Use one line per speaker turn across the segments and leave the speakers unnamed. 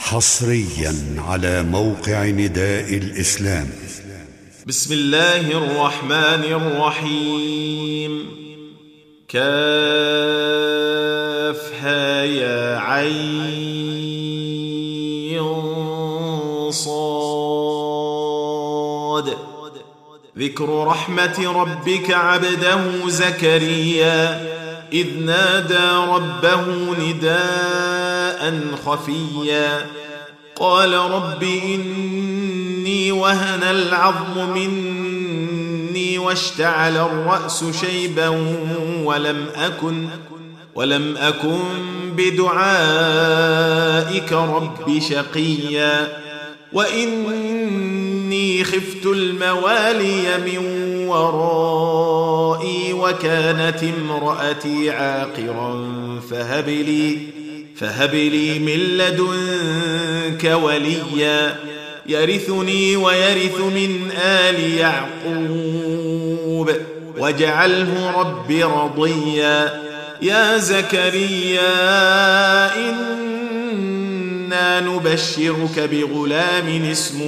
حصريا على موقع نداء الإسلام.
بسم الله الرحمن الرحيم. كافها يا عين صاد. ذكر رحمة ربك عبده زكريا إذ نادى ربه نداء خفيا قال رب إني وهن العظم مني واشتعل الرأس شيبا ولم أكن بدعائك رب شقيا وإني خفت الموالي من ورائي وكانت امرأتي عاقرا فهب لي من لدنك وليا يرثني ويرث من آل يعقوب واجعله رب رضيا. يا زكريا إنا نبشرك بغلام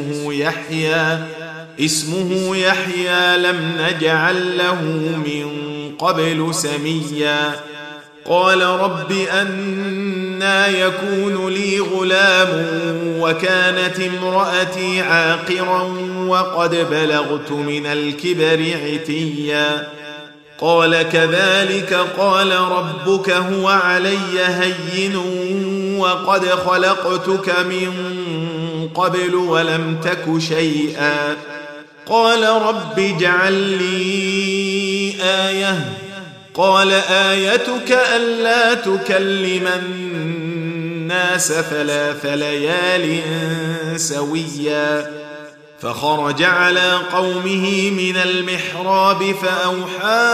اسمه يحيى لم نجعل له من قبل سميا. قال رب أنى يكون لي غلام وكانت امرأتي عاقرا وقد بلغت من الكبر عتيا. قال كذلك قال ربك هو علي هين وقد خلقتك من قبل ولم تك شيئا. قال رب اجعل لي آية. قال آيتك ألا تكلم الناس 3 ليال سويا. فخرج على قومه من المحراب فأوحى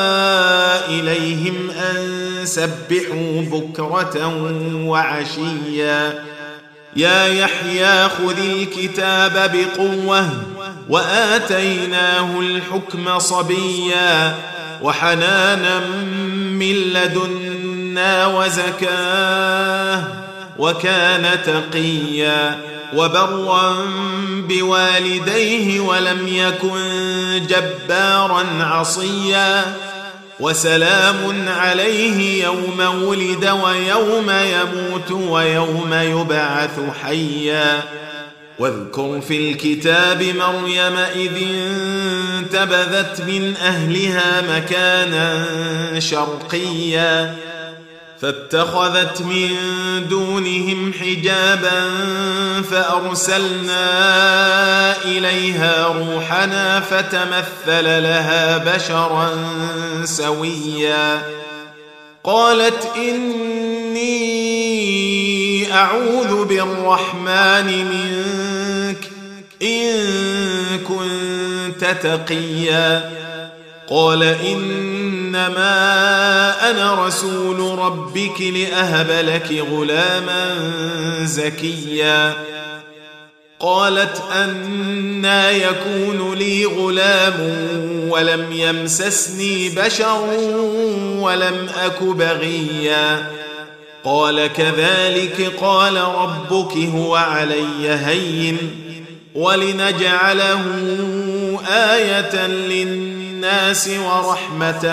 إليهم أن سبحوا بكرة وعشيا. يا يحيى خذ الكتاب بقوة وآتيناه الحكم صبيا وحنانا من لدنا وزكاه وكان تقيا وبرا بوالديه ولم يكن جبارا عصيا. وسلام عليه يوم ولد ويوم يموت ويوم يبعث حيا. واذكر في الكتاب مريم إذ انتبذت من أهلها مكانا شرقيا فاتخذت من دونهم حجابا فأرسلنا إليها روحنا فتمثل لها بشرا سويا. قالت إني أعوذ بالرحمن منك إن كنت تقيا. قال إنما أنا رسول ربك لأهب لك غلاما زكيا. قالت أنى يكون لي غلام ولم يمسسني بشر ولم أك بغيا. قال كذلك قال ربك هو علي هين ولنجعله آية للناس ورحمة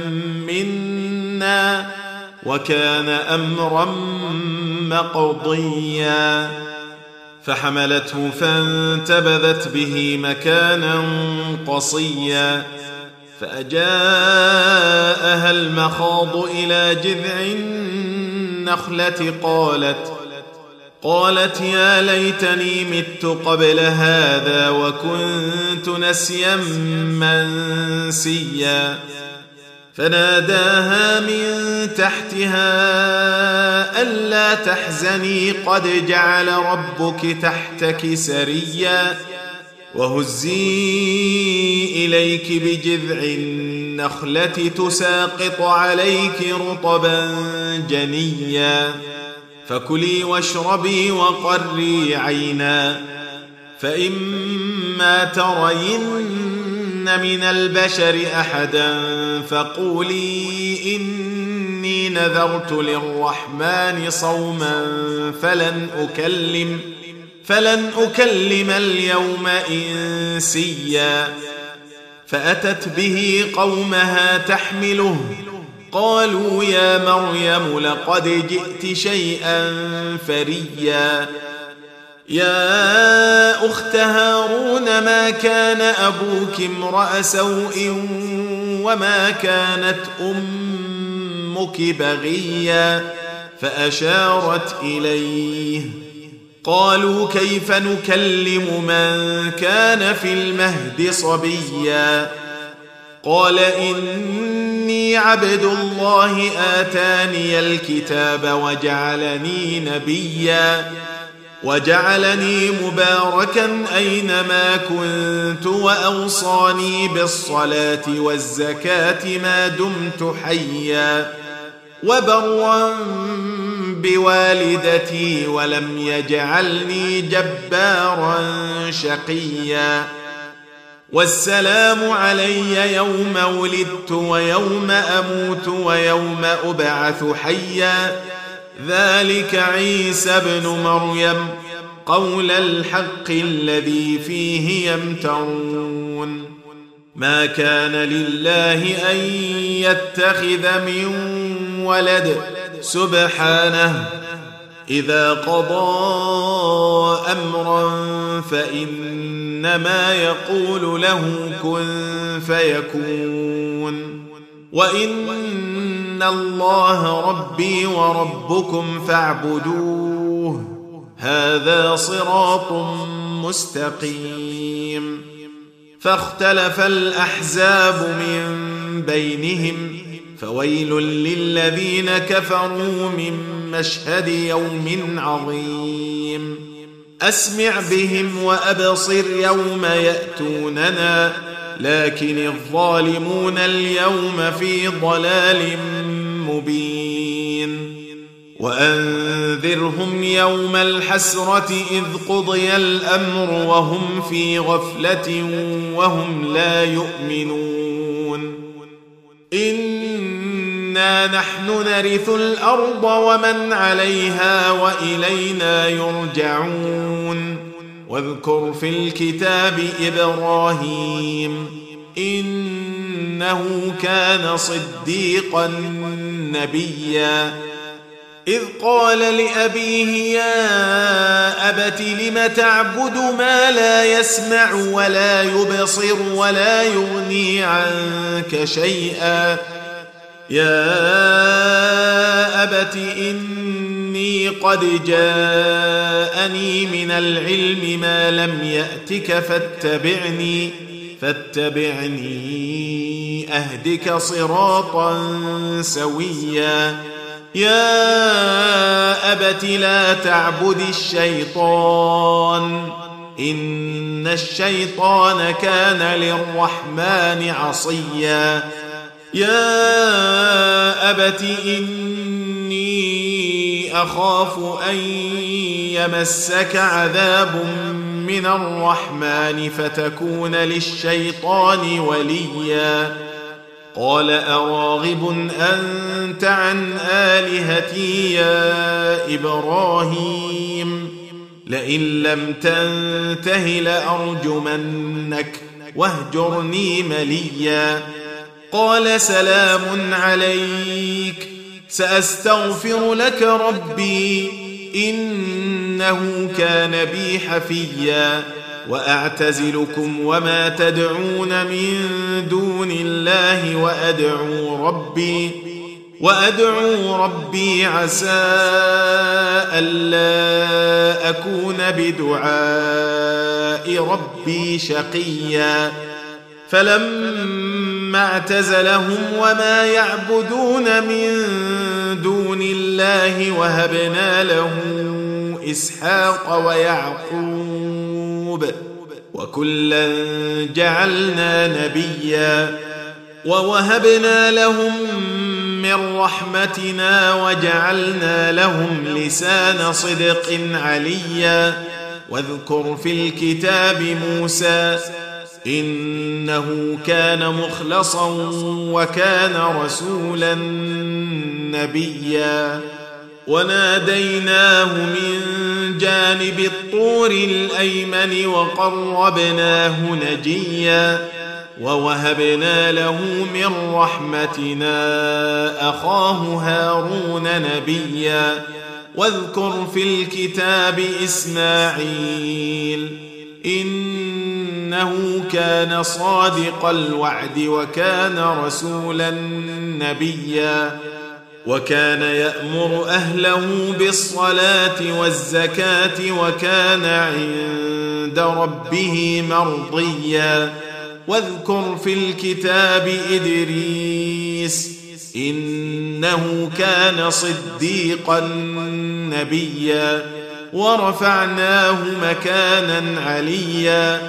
منا وكان أمرا مقضيا. فحملته فانتبذت به مكانا قصيا فأجاءها المخاض إلى جذع النخلة قالت يا ليتني مت قبل هذا وكنت نسيا منسيا. فناداها من تحتها ألا تحزني قد جعل ربك تحتك سريا وهزي إليك بجذع النخلة تساقط عليك رطبا جنيا. فكلي واشربي وقري عينا فإما ترين من البشر أحدا فقولي إني نذرت للرحمن صوما فلن أكلم اليوم إنسيا فأتت به قومها تحمله قالوا يا مريم لقد جئت شيئا فريا يا أخت هارون ما كان أبوك امرأ سوء وما كانت أمك بغيا فأشارت إليه قالوا كيف نكلم من كان في المهد صبيا قال إني عبد الله آتاني الكتاب وجعلني نبيا وجعلني مباركا أينما كنت وأوصاني بالصلاة والزكاة ما دمت حيا وبرا بوالدتي ولم يجعلني جبارا شقيا والسلام علي يوم ولدت ويوم أموت ويوم أبعث حيا ذلك عيسى ابن مريم قول الحق الذي فيه يمترون ما كان لله أن يتخذ من ولد سبحانه إذا قضى أمرا فإنما يقول له كن فيكون وإن الله ربي وربكم فاعبدوه هذا صراط مستقيم فاختلف الأحزاب من بينهم فويل للذين كفروا من مشهد يوم عظيم أسمع بهم وأبصر يوم يأتوننا لكن الظالمون اليوم في ضلال مبين وأنذرهم يوم الحسرة إذ قضي الأمر وهم في غفلة وهم لا يؤمنون إنا نحن نرث الأرض ومن عليها وإلينا يرجعون واذكر في الكتاب إبراهيم إنه كان صديقا نبيا إذ قال لأبيه يا أبت لم تعبد ما لا يسمع ولا يبصر ولا يغني عنك شيئا يا أبت إني قد جاءني من العلم ما لم يأتك فاتبعني أهدك صراطا سويا يا أبت لا تعبد الشيطان إن الشيطان كان للرحمن عصيا يا أبت إني أخاف أن يمسك عذاب من الرحمن فتكون للشيطان وليا قال أراغب أنت عن آلهتي يا إبراهيم لئن لم تنته لأرجمنك واهجرني مليا قال سلام عليك سأستغفر لك ربي إنه كان بي حفيا وأعتزلكم وما تدعون من دون الله وأدعو ربي عسى ألا أكون بدعاء ربي شقيا فلما اعتزلهم وما يعبدون من دون الله وهبنا له إسحاق ويعقوب وكلا جعلنا نبيا ووهبنا لهم من رحمتنا وجعلنا لهم لسان صدق عليا واذكر في الكتاب موسى إنه كان مخلصا وكان رسولا نبيا وناديناه من جانب الطور الأيمن وقربناه نجيا ووهبنا له من رحمتنا أخاه هارون نبيا واذكر في الكتاب إسماعيل إنه كان صادق الوعد وكان رسولا نبيا وكان يأمر أهله بالصلاة والزكاة وكان عند ربه مرضيا واذكر في الكتاب إدريس إنه كان صديقا نبيا ورفعناه مكانا عليا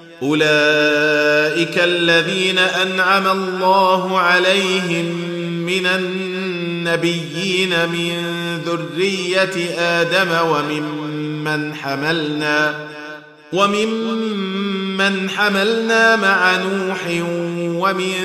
أولئك الذين أنعم الله عليهم من النبيين من ذرية آدم وممن حملنا مع نوح ومن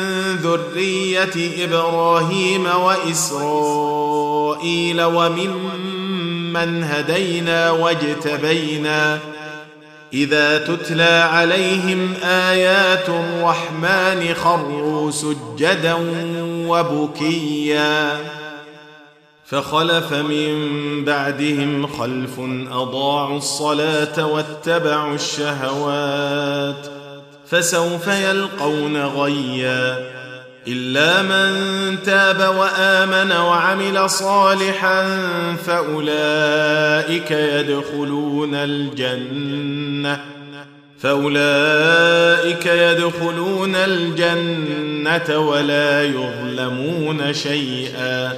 ذرية إبراهيم وإسرائيل وممن هدينا واجتبينا إذا تتلى عليهم آيات الرحمن خروا سجدا وبكيا فخلف من بعدهم خلف أضاعوا الصلاة واتبعوا الشهوات فسوف يلقون غيا إلا من تاب وآمن وعمل صالحا فأولئك يدخلون الجنة ولا يظلمون شيئا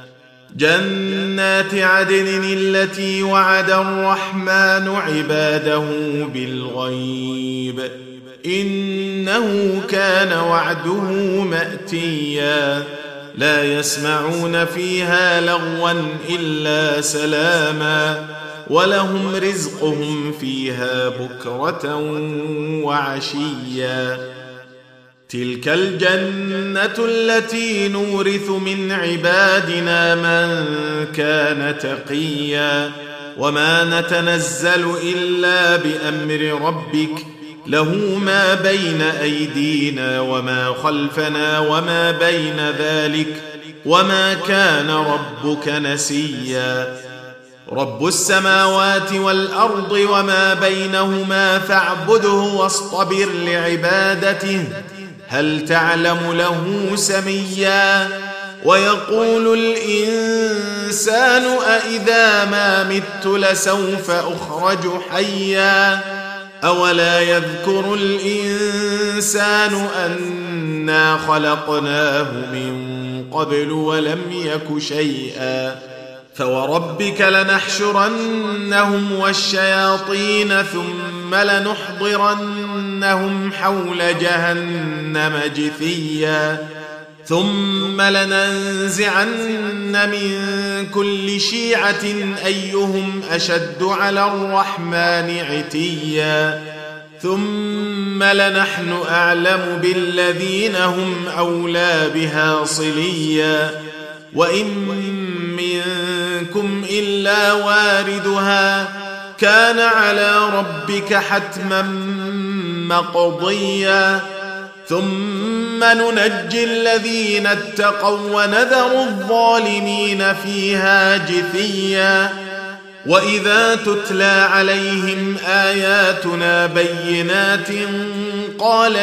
جنات عدن التي وعد الرحمن عباده بالغيب إنه كان وعده مأتيا لا يسمعون فيها لغوا إلا سلاما ولهم رزقهم فيها بكرة وعشيا تلك الجنة التي نورث من عبادنا من كان تقيا وما نتنزل إلا بأمر ربك له ما بين أيدينا وما خلفنا وما بين ذلك وما كان ربك نسيا رب السماوات والأرض وما بينهما فاعبده واصطبر لعبادته هل تعلم له سميا ويقول الإنسان أإذا ما مت لسوف أخرج حيا أولا يذكر الإنسان أنا خلقناه من قبل ولم يك شيئا فوربك لنحشرنهم والشياطين ثم لنحضرنهم حول جهنم جثيا ثم لننزعن من كل شيعة أيهم أشد على الرحمن عتيا ثم لنحن أعلم بالذين هم أولى بها صليا وإن منكم إلا واردها كان على ربك حتما مقضيا ثم ننجي الذين اتقوا ونذر الظالمين فيها جثيا وإذا تتلى عليهم آياتنا بينات قال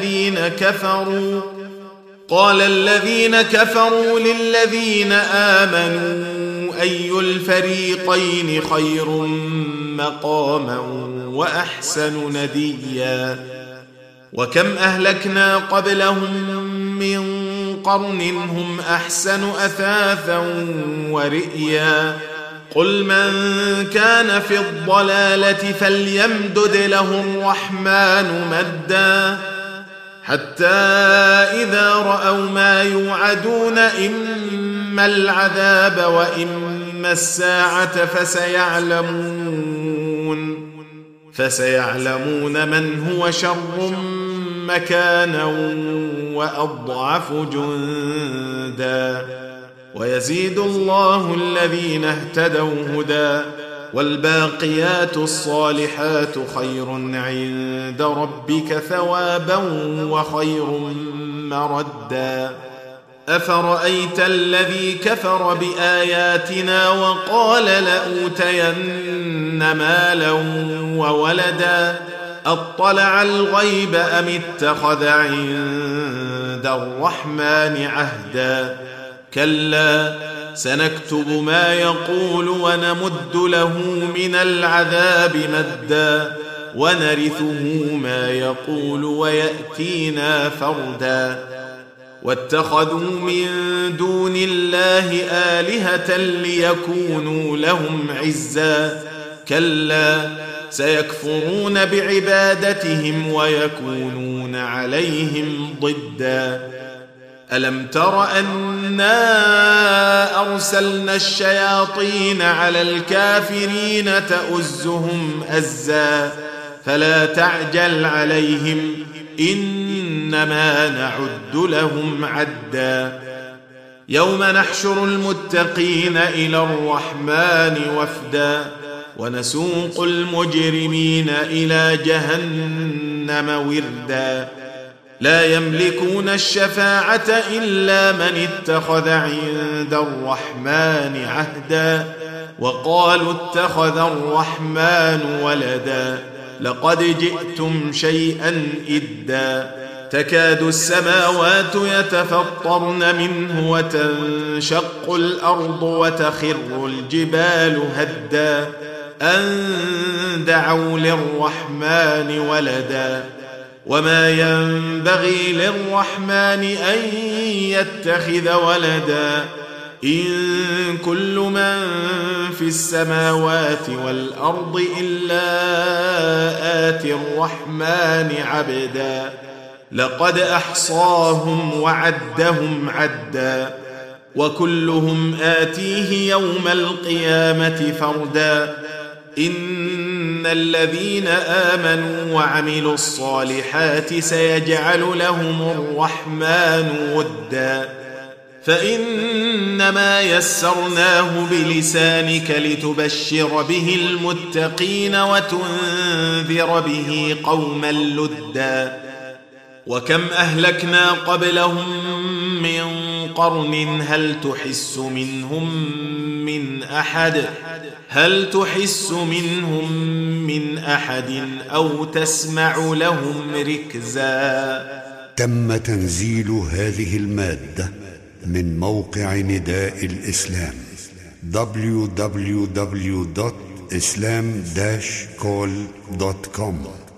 الذين كفروا للذين آمنوا أي الفريقين خير مقاما وأحسن نديا وكم أهلكنا قبلهم من قرن هم أحسن أثاثا ورئيا قل من كان في الضلالة فليمدد له الرحمن مدا حتى إذا رأوا ما يوعدون إما العذاب فسيعلمون من هو شر مكانا وأضعف جندا ويزيد الله الذين اهتدوا هدى والباقيات الصالحات خير عند ربك ثوابا وخير مردا أفرأيت الذي كفر بآياتنا وقال لأوتين مالا وولدا أطلع الغيب أم اتخذ عند الرحمن عهدا كلا سنكتب ما يقول ونمد له من العذاب مدا ونرثه ما يقول ويأتينا فردا واتخذوا من دون الله آلهة ليكونوا لهم عزا كلا سيكفرون بعبادتهم ويكونون عليهم ضدا ألم تر أنا أرسلنا الشياطين على الكافرين تؤزهم أزا فلا تعجل عليهم إنما نعد لهم عدا يوم نحشر المتقين إلى الرحمن وفدا ونسوق المجرمين إلى جهنم وردا لا يملكون الشفاعة إلا من اتخذ عند الرحمن عهدا وقالوا اتخذ الرحمن ولدا لقد جئتم شيئا إدا تكاد السماوات يتفطرن منه وتنشق الأرض وتخر الجبال هدا أن دعوا للرحمن ولدا وما ينبغي للرحمن أن يتخذ ولدا إن كل من في السماوات والأرض إلا آتي الرحمن عبدا لقد أحصاهم وعدهم عدا وكلهم آتيه يوم القيامة فردا إن الذين آمنوا وعملوا الصالحات سيجعل لهم الرحمن ودا فإنما يسرناه بلسانك لتبشر به المتقين وتنذر به قوما لدا وكم أهلكنا قبلهم من قرن هل تحس منهم من أحد أو تسمع لهم ركزا.
تم تنزيل هذه المادة من موقع نداء الإسلام www.islam-call.com